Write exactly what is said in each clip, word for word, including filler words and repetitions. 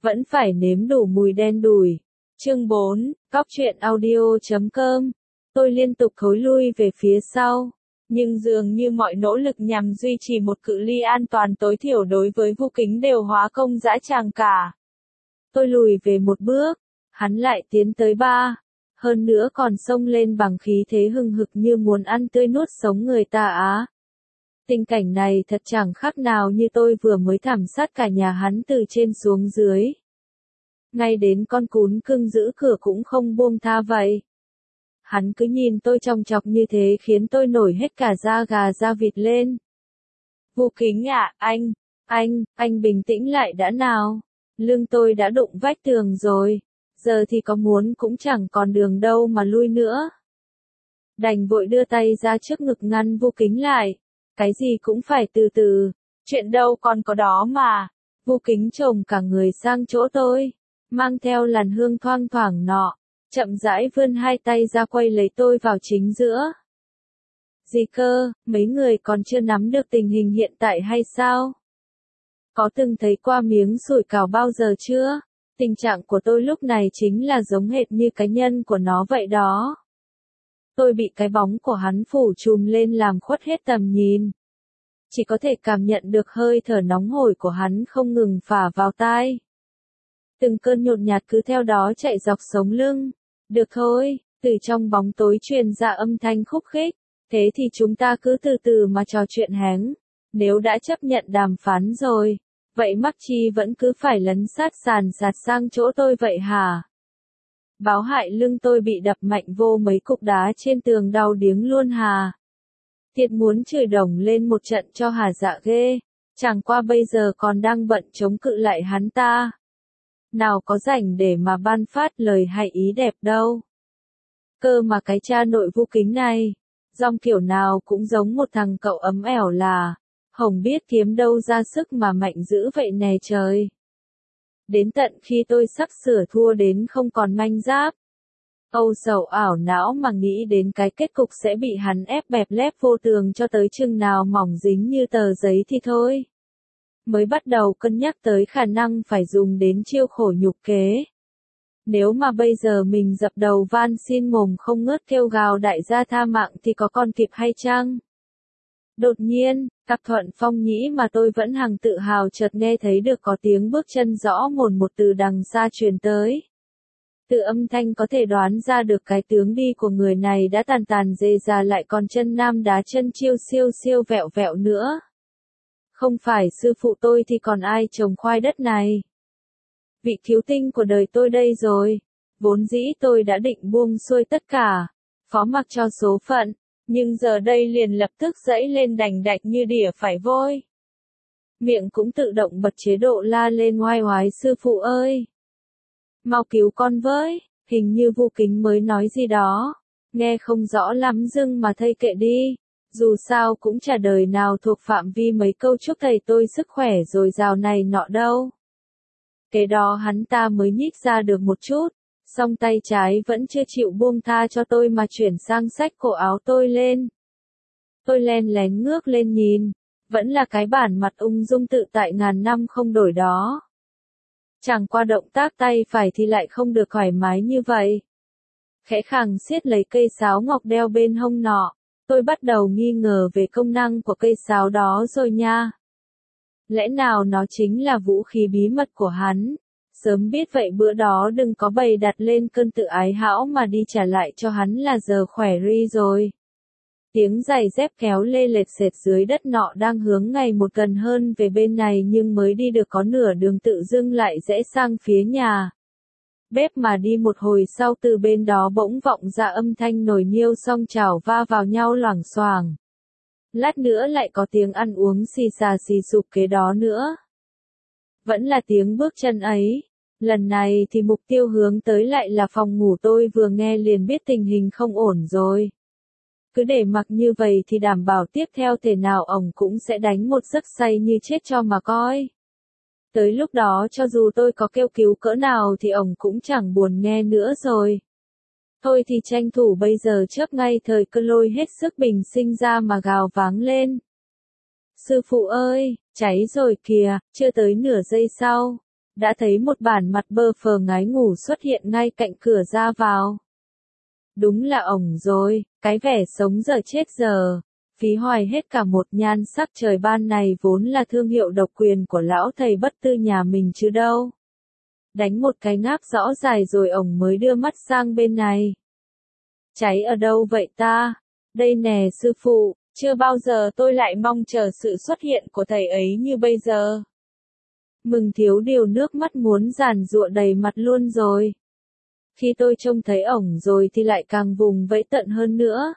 vẫn phải nếm đủ mùi đen đủi. Chương bốn, Cóc truyện audio chấm com. Tôi liên tục thối lui về phía sau, nhưng dường như mọi nỗ lực nhằm duy trì một cự ly an toàn tối thiểu đối với Vu Kính đều hóa công dã tràng cả. Tôi lùi về một bước, hắn lại tiến tới ba, hơn nữa còn xông lên bằng khí thế hừng hực như muốn ăn tươi nuốt sống người ta á. Tình cảnh này thật chẳng khác nào như tôi vừa mới thảm sát cả nhà hắn từ trên xuống dưới. Ngay đến con cún cưng giữ cửa cũng không buông tha vậy. Hắn cứ nhìn tôi chòng chọc như thế khiến tôi nổi hết cả da gà da vịt lên. Vu Kính ạ, anh, anh, anh bình tĩnh lại đã nào. Lưng tôi đã đụng vách tường rồi, giờ thì có muốn cũng chẳng còn đường đâu mà lui nữa. Đành vội đưa tay ra trước ngực ngăn Vu Kính lại. Cái gì cũng phải từ từ, chuyện đâu còn có đó mà. Vu Kính chồm cả người sang chỗ tôi, mang theo làn hương thoang thoảng nọ, chậm rãi vươn hai tay ra quay lấy tôi vào chính giữa. Gì cơ, mấy người còn chưa nắm được tình hình hiện tại hay sao? Có từng thấy qua miếng sủi cảo bao giờ chưa? Tình trạng của tôi lúc này chính là giống hệt như cái nhân của nó vậy đó. Tôi bị cái bóng của hắn phủ trùm lên làm khuất hết tầm nhìn. Chỉ có thể cảm nhận được hơi thở nóng hổi của hắn không ngừng phả vào tai. Từng cơn nhột nhạt cứ theo đó chạy dọc sống lưng. Được thôi, từ trong bóng tối truyền ra âm thanh khúc khích. Thế thì chúng ta cứ từ từ mà trò chuyện hén. Nếu đã chấp nhận đàm phán rồi, vậy mắc chi vẫn cứ phải lấn sát sàn sạt sang chỗ tôi vậy hả? Báo hại lưng tôi bị đập mạnh vô mấy cục đá trên tường đau điếng luôn hà. Thiệt muốn chửi đồng lên một trận cho hà dạ ghê, chẳng qua bây giờ còn đang bận chống cự lại hắn ta. Nào có rảnh để mà ban phát lời hay ý đẹp đâu. Cơ mà cái cha nội Vu Kính này, dòng kiểu nào cũng giống một thằng cậu ấm ẻo là, hổng biết kiếm đâu ra sức mà mạnh dữ vậy nè trời. Đến tận khi tôi sắp sửa thua đến không còn manh giáp. Âu sầu ảo não mà nghĩ đến cái kết cục sẽ bị hắn ép bẹp lép vô tường cho tới chừng nào mỏng dính như tờ giấy thì thôi. Mới bắt đầu cân nhắc tới khả năng phải dùng đến chiêu khổ nhục kế. Nếu mà bây giờ mình dập đầu van xin mồm không ngớt kêu gào đại gia tha mạng thì có còn kịp hay chăng? Đột nhiên, cặp Thuận Phong Nhĩ mà tôi vẫn hằng tự hào chợt nghe thấy được có tiếng bước chân rõ mồn một từ đằng xa truyền tới. Từ âm thanh có thể đoán ra được cái tướng đi của người này đã tàn tàn dề già lại còn chân nam đá chân chiêu siêu siêu vẹo vẹo nữa. Không phải sư phụ tôi thì còn ai trồng khoai đất này. Vị cứu tinh của đời tôi đây rồi. Vốn dĩ tôi đã định buông xuôi tất cả, phó mặc cho số phận. Nhưng giờ đây liền lập tức dẫy lên đành đạch như đỉa phải vôi. Miệng cũng tự động bật chế độ la lên oai oái sư phụ ơi. Mau cứu con với, hình như Vu Kính mới nói gì đó. Nghe không rõ lắm dưng mà thây kệ đi. Dù sao cũng chả đời nào thuộc phạm vi mấy câu chúc thầy tôi sức khỏe rồi rào này nọ đâu. Cái đó hắn ta mới nhích ra được một chút. Song tay trái vẫn chưa chịu buông tha cho tôi mà chuyển sang xách cổ áo tôi lên. Tôi len lén ngước lên nhìn, vẫn là cái bản mặt ung dung tự tại ngàn năm không đổi đó. Chẳng qua động tác tay phải thì lại không được thoải mái như vậy. Khẽ khàng siết lấy cây sáo ngọc đeo bên hông nọ, tôi bắt đầu nghi ngờ về công năng của cây sáo đó rồi nha. Lẽ nào nó chính là vũ khí bí mật của hắn? Sớm biết vậy bữa đó đừng có bày đặt lên cơn tự ái hão mà đi trả lại cho hắn là giờ khỏe ri rồi. Tiếng giày dép kéo lê lệch sệt dưới đất nọ đang hướng ngày một gần hơn về bên này nhưng mới đi được có nửa đường tự dưng lại rẽ sang phía nhà bếp mà đi một hồi sau từ bên đó bỗng vọng ra âm thanh nồi niêu song chảo va vào nhau loảng xoảng. Lát nữa lại có tiếng ăn uống xì xà xì sụp kế đó nữa. Vẫn là tiếng bước chân ấy. Lần này thì mục tiêu hướng tới lại là phòng ngủ tôi vừa nghe liền biết tình hình không ổn rồi. Cứ để mặc như vậy thì đảm bảo tiếp theo thể nào ổng cũng sẽ đánh một giấc say như chết cho mà coi. Tới lúc đó cho dù tôi có kêu cứu cỡ nào thì ổng cũng chẳng buồn nghe nữa rồi. Thôi thì tranh thủ bây giờ chớp ngay thời cơ lôi hết sức bình sinh ra mà gào váng lên. Sư phụ ơi, cháy rồi kìa, chưa tới nửa giây sau. đã thấy một bản mặt bơ phờ ngái ngủ xuất hiện ngay cạnh cửa ra vào. Đúng là ổng rồi, cái vẻ sống giờ chết giờ, phí hoài hết cả một nhan sắc trời ban này vốn là thương hiệu độc quyền của lão thầy bất tư nhà mình chứ đâu. Đánh một cái ngáp rõ dài rồi ổng mới đưa mắt sang bên này. Cháy ở đâu vậy ta? Đây nè sư phụ, chưa bao giờ tôi lại mong chờ sự xuất hiện của thầy ấy như bây giờ. Mừng thiếu điều nước mắt muốn giàn giụa đầy mặt luôn rồi. Khi tôi trông thấy ổng rồi thì lại càng vùng vẫy tận hơn nữa.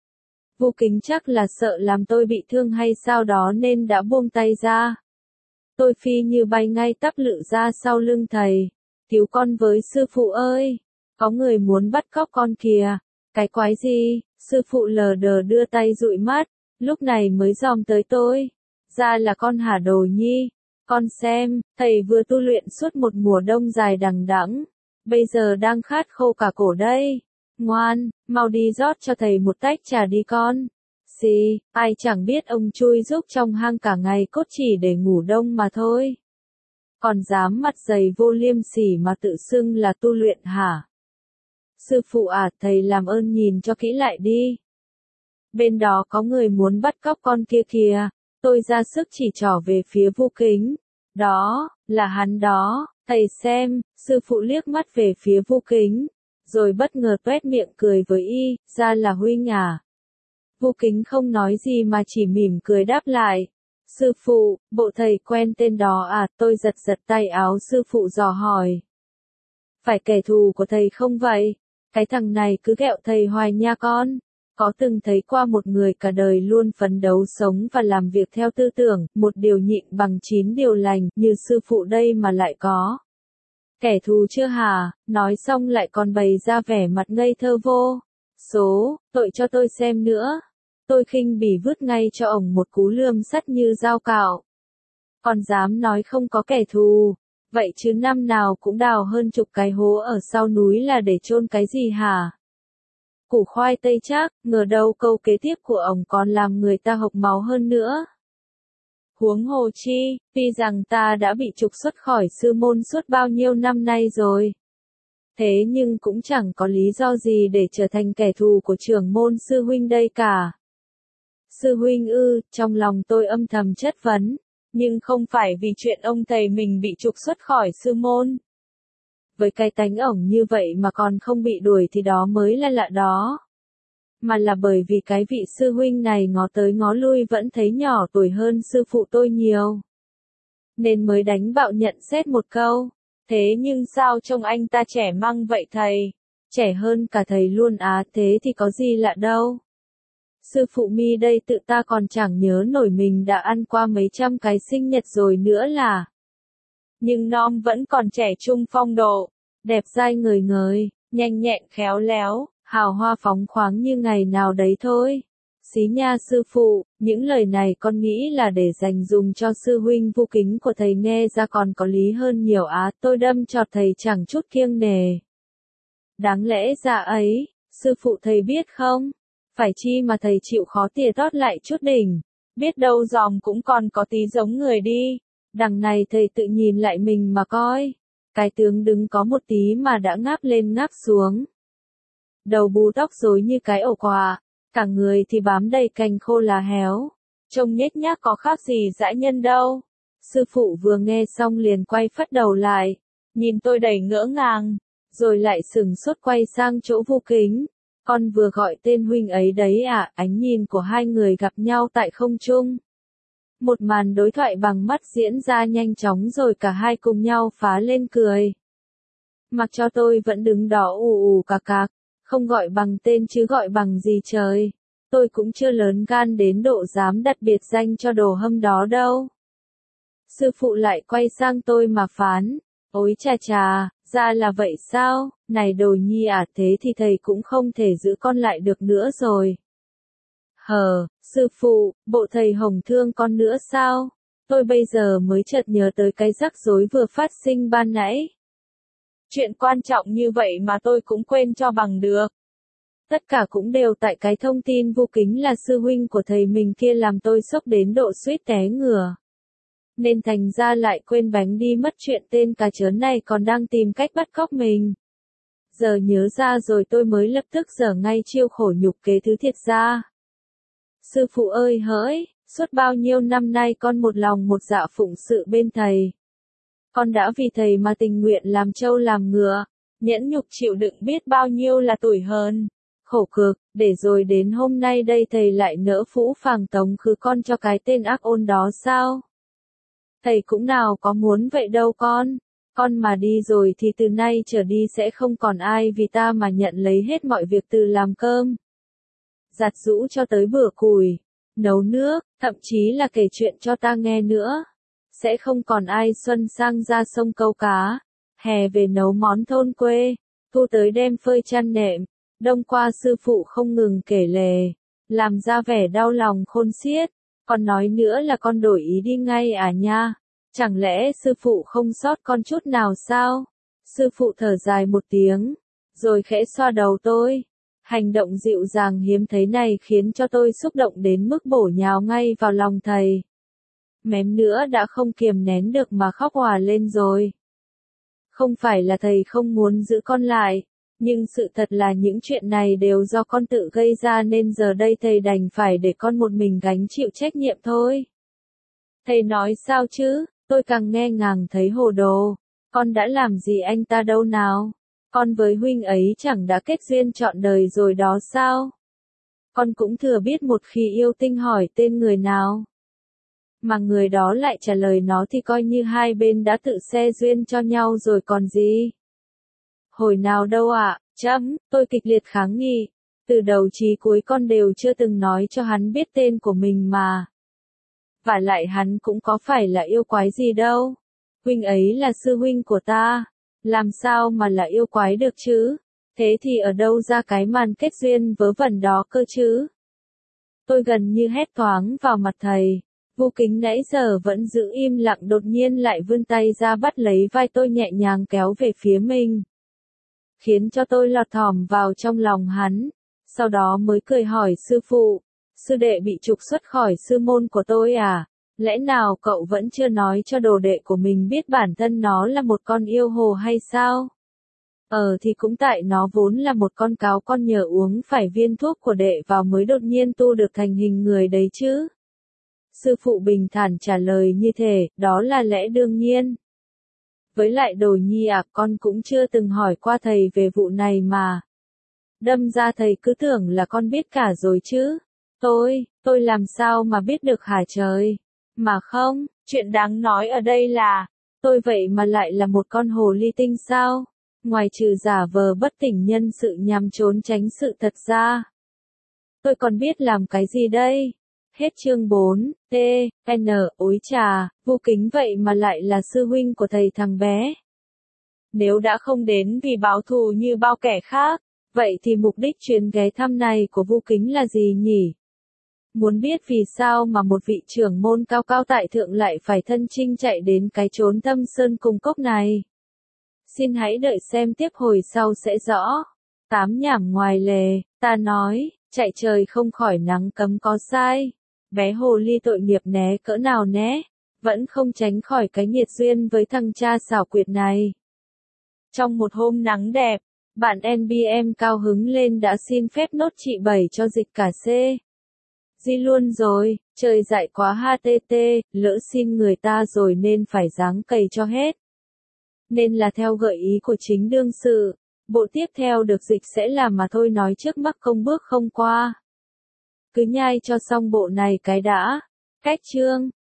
Vô Kính chắc là sợ làm tôi bị thương hay sao đó nên đã buông tay ra. Tôi phi như bay ngay tắp lự ra sau lưng thầy. Cứu con với sư phụ ơi! Có người muốn bắt cóc con kìa! Cái quái gì? Sư phụ lờ đờ đưa tay dụi mắt, lúc này mới dòm tới tôi. Ra là con hả Đồ Nhi? Con xem, thầy vừa tu luyện suốt một mùa đông dài đằng đẵng, bây giờ đang khát khô cả cổ đây. Ngoan, mau đi rót cho thầy một tách trà đi con. Xì, ai chẳng biết ông chui rúc trong hang cả ngày cốt chỉ để ngủ đông mà thôi. Còn dám mặt dày vô liêm sỉ mà tự xưng là tu luyện hả? Sư phụ à, thầy làm ơn nhìn cho kỹ lại đi. Bên đó có người muốn bắt cóc con kia kìa. Tôi ra sức chỉ trỏ về phía Vô Kính. Đó, là hắn đó, thầy xem. Sư phụ liếc mắt về phía Vô Kính, rồi bất ngờ tuét miệng cười với y, ra là huynh à. Vô Kính không nói gì mà chỉ mỉm cười đáp lại. Sư phụ, bộ thầy quen tên đó à? Tôi giật giật tay áo sư phụ dò hỏi. Phải kẻ thù của thầy không vậy? Cái thằng này cứ ghẹo thầy hoài nha con. Có từng thấy qua một người cả đời luôn phấn đấu sống và làm việc theo tư tưởng, một điều nhịn bằng chín điều lành, như sư phụ đây mà lại có. Kẻ thù chưa hả? Nói xong lại còn bày ra vẻ mặt ngây thơ vô số, tội cho tôi xem nữa. Tôi khinh bỉ vứt ngay cho ổng một cú lườm sắt như dao cạo. Còn dám nói không có kẻ thù, vậy chứ năm nào cũng đào hơn chục cái hố ở sau núi là để chôn cái gì hả? Củ khoai tây chắc, ngờ đâu câu kế tiếp của ổng còn làm người ta hộc máu hơn nữa. Huống hồ chi, tuy rằng ta đã bị trục xuất khỏi sư môn suốt bao nhiêu năm nay rồi. Thế nhưng cũng chẳng có lý do gì để trở thành kẻ thù của trưởng môn sư huynh đây cả. Sư huynh ư, trong lòng tôi âm thầm chất vấn, nhưng không phải vì chuyện ông thầy mình bị trục xuất khỏi sư môn. Với cái tánh ổng như vậy mà còn không bị đuổi thì đó mới là lạ đó. Mà là bởi vì cái vị sư huynh này ngó tới ngó lui vẫn thấy nhỏ tuổi hơn sư phụ tôi nhiều. Nên mới đánh bạo nhận xét một câu. Thế nhưng sao trông anh ta trẻ măng vậy thầy? Trẻ hơn cả thầy luôn á, thế thì có gì lạ đâu. Sư phụ mi đây tự ta còn chẳng nhớ nổi mình đã ăn qua mấy trăm cái sinh nhật rồi nữa là. Nhưng nom vẫn còn trẻ trung phong độ, đẹp dai ngời ngời, nhanh nhẹn khéo léo, hào hoa phóng khoáng như ngày nào đấy thôi. Xí nha sư phụ, những lời này con nghĩ là để dành dùng cho sư huynh Vô Kính của thầy nghe ra còn có lý hơn nhiều á. Tôi đâm chọt thầy chẳng chút kiêng nề. Đáng lẽ ra ấy, sư phụ thầy biết không? Phải chi mà thầy chịu khó tỉa tót lại chút đỉnh, biết đâu dòm cũng còn có tí giống người đi. Đằng này thầy tự nhìn lại mình mà coi. Cái tướng đứng có một tí mà đã ngáp lên ngáp xuống. Đầu bù tóc rối như cái ổ quà, cả người thì bám đầy cành khô lá héo. Trông nhếch nhác có khác gì dã nhân đâu. Sư phụ vừa nghe xong liền quay phất đầu lại, nhìn tôi đầy ngỡ ngàng, rồi lại sừng sốt quay sang chỗ Vô Kính. Con vừa gọi tên huynh ấy đấy à? Ánh nhìn của hai người gặp nhau tại không trung. Một màn đối thoại bằng mắt diễn ra nhanh chóng rồi cả hai cùng nhau phá lên cười. Mặc cho tôi vẫn đứng đó ù ù cạc cạc, không gọi bằng tên chứ gọi bằng gì trời. Tôi cũng chưa lớn gan đến độ dám đặt biệt danh cho đồ hâm đó đâu. Sư phụ lại quay sang tôi mà phán. Ôi chà chà, ra là vậy sao? Này Đồ Nhi à, thế thì thầy cũng không thể giữ con lại được nữa rồi. Hờ, sư phụ, bộ thầy hồng thương con nữa sao? Tôi bây giờ mới chợt nhớ tới cái rắc rối vừa phát sinh ban nãy. Chuyện quan trọng như vậy mà tôi cũng quên cho bằng được. Tất cả cũng đều tại cái thông tin Vô Kính là sư huynh của thầy mình kia làm tôi sốc đến độ suýt té ngửa. nên thành ra lại quên bánh đi mất chuyện tên cà chớn này còn đang tìm cách bắt cóc mình. Giờ nhớ ra rồi tôi mới lập tức dở ngay chiêu khổ nhục kế thứ thiệt ra. Sư phụ ơi hỡi, suốt bao nhiêu năm nay con một lòng một dạ phụng sự bên thầy. Con đã vì thầy mà tình nguyện làm trâu làm ngựa, nhẫn nhục chịu đựng biết bao nhiêu là tủi hờn, khổ cực, để rồi đến hôm nay đây thầy lại nỡ phũ phàng tống khứ con cho cái tên ác ôn đó sao? Thầy cũng nào có muốn vậy đâu con. Con mà đi rồi thì từ nay trở đi sẽ không còn ai vì ta mà nhận lấy hết mọi việc từ làm cơm, giặt giũ cho tới bửa củi, nấu nước, thậm chí là kể chuyện cho ta nghe nữa. Sẽ không còn ai xuân sang ra sông câu cá, hè về nấu món thôn quê, thu tới đem phơi chăn nệm. Đông qua sư phụ không ngừng kể lể, làm ra vẻ đau lòng khôn xiết, còn nói nữa là con đổi ý đi ngay à nha. Chẳng lẽ sư phụ không sót con chút nào sao? Sư phụ thở dài một tiếng, rồi khẽ xoa đầu tôi. Hành động dịu dàng hiếm thấy này khiến cho tôi xúc động đến mức bổ nhào ngay vào lòng thầy. Mém nữa đã không kiềm nén được mà khóc òa lên rồi. Không phải là thầy không muốn giữ con lại, nhưng sự thật là những chuyện này đều do con tự gây ra nên giờ đây thầy đành phải để con một mình gánh chịu trách nhiệm thôi. Thầy nói sao chứ? Tôi càng nghe ngàng thấy hồ đồ. Con đã làm gì anh ta đâu nào? Con với huynh ấy chẳng đã kết duyên trọn đời rồi đó sao? Con cũng thừa biết một khi yêu tinh hỏi tên người nào, mà người đó lại trả lời nó thì coi như hai bên đã tự xe duyên cho nhau rồi còn gì. Hồi nào đâu ạ, à? Chấm, tôi kịch liệt kháng nghị. Từ đầu chí cuối con đều chưa từng nói cho hắn biết tên của mình mà. Và lại hắn cũng có phải là yêu quái gì đâu. Huynh ấy là sư huynh của ta. Làm sao mà là yêu quái được chứ? Thế thì ở đâu ra cái màn kết duyên vớ vẩn đó cơ chứ? Tôi gần như hét toáng vào mặt thầy. Vô Kính nãy giờ vẫn giữ im lặng đột nhiên lại vươn tay ra bắt lấy vai tôi nhẹ nhàng kéo về phía mình, khiến cho tôi lọt thỏm vào trong lòng hắn. Sau đó mới cười hỏi sư phụ, sư đệ bị trục xuất khỏi sư môn của tôi à? Lẽ nào cậu vẫn chưa nói cho đồ đệ của mình biết bản thân nó là một con yêu hồ hay sao? Ờ thì cũng tại nó vốn là một con cáo con nhờ uống phải viên thuốc của đệ vào mới đột nhiên tu được thành hình người đấy chứ. Sư phụ bình thản trả lời như thế, đó là lẽ đương nhiên. Với lại đồ nhi à, con cũng chưa từng hỏi qua thầy về vụ này mà. Đâm ra thầy cứ tưởng là con biết cả rồi chứ. Tôi, tôi làm sao mà biết được hả trời? Mà không, chuyện đáng nói ở đây là, tôi vậy mà lại là một con hồ ly tinh sao? Ngoài trừ giả vờ bất tỉnh nhân sự nhằm trốn tránh sự thật ra, tôi còn biết làm cái gì đây? Hết chương bốn, T, N, ối trà, Vô Kính vậy mà lại là sư huynh của thầy thằng bé. Nếu đã không đến vì báo thù như bao kẻ khác, vậy thì mục đích chuyến ghé thăm này của Vô Kính là gì nhỉ? Muốn biết vì sao mà một vị trưởng môn cao cao tại thượng lại phải thân chinh chạy đến cái chốn thâm sơn cung cốc này? Xin hãy đợi xem tiếp hồi sau sẽ rõ. Tám nhảm ngoài lề, ta nói, chạy trời không khỏi nắng cấm có sai. Bé hồ ly tội nghiệp né cỡ nào né, vẫn không tránh khỏi cái nghiệt duyên với thằng cha xảo quyệt này. Trong một hôm nắng đẹp, bạn en bê em cao hứng lên đã xin phép nốt chị Bảy cho dịch cả C. Di luôn rồi, trời dại quá ha tê tê, lỡ xin người ta rồi nên phải dáng cày cho hết. Nên là theo gợi ý của chính đương sự, bộ tiếp theo được dịch sẽ là mà thôi nói trước mắc công bước không qua. Cứ nhai cho xong bộ này cái đã. Cách chương